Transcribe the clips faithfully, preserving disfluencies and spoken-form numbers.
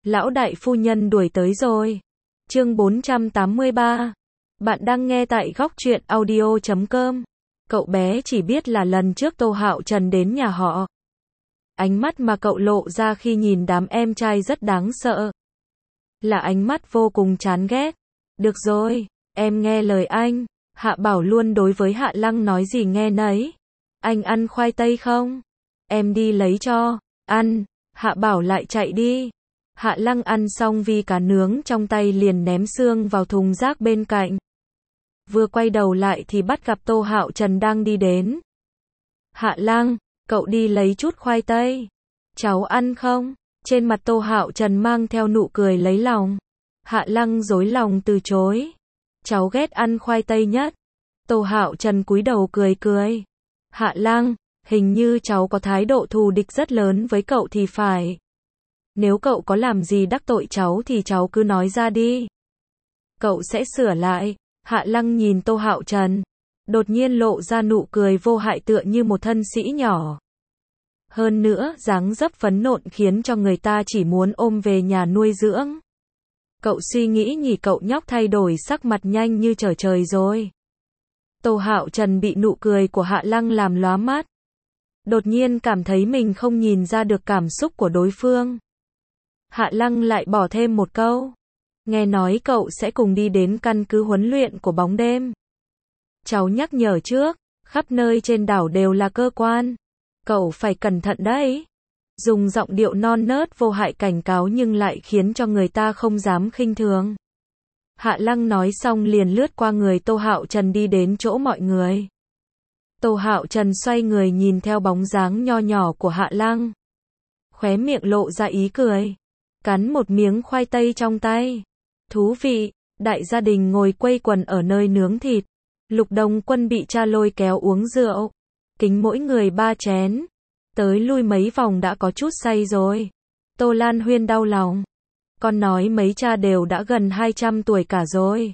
Lão đại phu nhân đuổi tới rồi. Chương bốn trăm tám mươi ba. Bạn đang nghe tại góc truyện audio chấm com. Cậu bé chỉ biết là lần trước Tô Hạo Trần đến nhà họ. Ánh mắt mà cậu lộ ra khi nhìn đám em trai rất đáng sợ. Là ánh mắt vô cùng chán ghét. Được rồi, em nghe lời anh. Hạ Bảo luôn đối với Hạ Lăng nói gì nghe nấy. Anh ăn khoai tây không? Em đi lấy cho. Ăn. Hạ Bảo lại chạy đi. Hạ Lăng ăn xong vi cá nướng trong tay liền ném xương vào thùng rác bên cạnh. Vừa quay đầu lại thì bắt gặp Tô Hạo Trần đang đi đến. Hạ Lăng, cậu đi lấy chút khoai tây. Cháu ăn không? Trên mặt Tô Hạo Trần mang theo nụ cười lấy lòng. Hạ Lăng dối lòng từ chối. Cháu ghét ăn khoai tây nhất. Tô Hạo Trần cúi đầu cười cười. Hạ Lăng, hình như cháu có thái độ thù địch rất lớn với cậu thì phải. Nếu cậu có làm gì đắc tội cháu thì cháu cứ nói ra đi. Cậu sẽ sửa lại. Hạ Lăng nhìn Tô Hạo Trần. Đột nhiên lộ ra nụ cười vô hại tựa như một thân sĩ nhỏ. Hơn nữa, dáng dấp phấn nộn khiến cho người ta chỉ muốn ôm về nhà nuôi dưỡng. Cậu suy nghĩ nhỉ, cậu nhóc thay đổi sắc mặt nhanh như trở trời rồi. Tô Hạo Trần bị nụ cười của Hạ Lăng làm lóa mắt. Đột nhiên cảm thấy mình không nhìn ra được cảm xúc của đối phương. Hạ Lăng lại bỏ thêm một câu. Nghe nói cậu sẽ cùng đi đến căn cứ huấn luyện của bóng đêm. Cháu nhắc nhở trước, khắp nơi trên đảo đều là cơ quan. Cậu phải cẩn thận đấy. Dùng giọng điệu non nớt vô hại cảnh cáo nhưng lại khiến cho người ta không dám khinh thường. Hạ Lăng nói xong liền lướt qua người Tô Hạo Trần đi đến chỗ mọi người. Tô Hạo Trần xoay người nhìn theo bóng dáng nho nhỏ của Hạ Lăng. Khóe miệng lộ ra ý cười. Cắn một miếng khoai tây trong tay. Thú vị, đại gia đình ngồi quây quần ở nơi nướng thịt. Lục Đồng Quân bị cha lôi kéo uống rượu. Kính mỗi người ba chén. Tới lui mấy vòng đã có chút say rồi. Tô Lan Huyên đau lòng. Con nói mấy cha đều đã gần hai trăm tuổi cả rồi.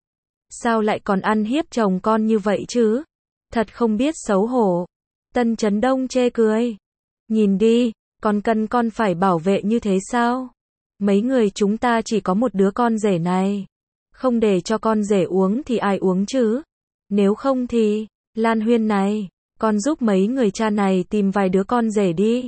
Sao lại còn ăn hiếp chồng con như vậy chứ? Thật không biết xấu hổ. Tân Chấn Đông chê cười. Nhìn đi, con cần con phải bảo vệ như thế sao? Mấy người chúng ta chỉ có một đứa con rể này. Không để cho con rể uống thì ai uống chứ? Nếu không thì, Lan Huyên này, con giúp mấy người cha này tìm vài đứa con rể đi.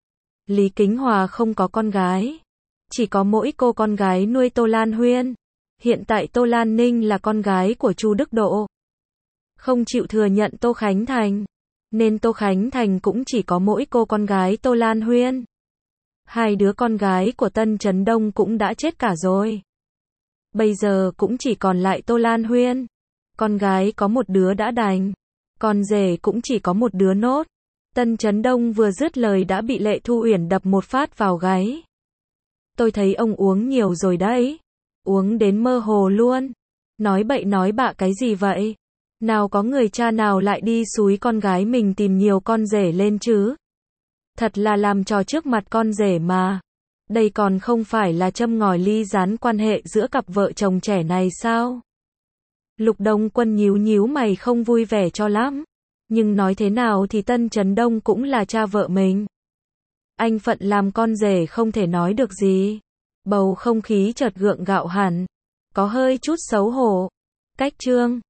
Lý Kính Hòa không có con gái. Chỉ có mỗi cô con gái nuôi Tô Lan Huyên. Hiện tại Tô Lan Ninh là con gái của Chu Đức Độ. Không chịu thừa nhận Tô Khánh Thành. Nên Tô Khánh Thành cũng chỉ có mỗi cô con gái Tô Lan Huyên. Hai đứa con gái của Tân Chấn Đông cũng đã chết cả rồi. Bây giờ cũng chỉ còn lại Tô Lan Huyên. Con gái có một đứa đã đành. Con rể cũng chỉ có một đứa nốt. Tân Chấn Đông vừa dứt lời đã bị Lệ Thu Uyển đập một phát vào gáy. Tôi thấy ông uống nhiều rồi đấy. Uống đến mơ hồ luôn. Nói bậy nói bạ cái gì vậy? Nào có người cha nào lại đi xúi con gái mình tìm nhiều con rể lên chứ? Thật là làm trò trước mặt con rể mà. Đây còn không phải là châm ngòi ly gián quan hệ giữa cặp vợ chồng trẻ này sao? Lục Đồng Quân nhíu nhíu mày không vui vẻ cho lắm. Nhưng nói thế nào thì Tân Chấn Đông cũng là cha vợ mình. Anh phận làm con rể không thể nói được gì. Bầu không khí chợt gượng gạo hẳn. Có hơi chút xấu hổ. Cách chương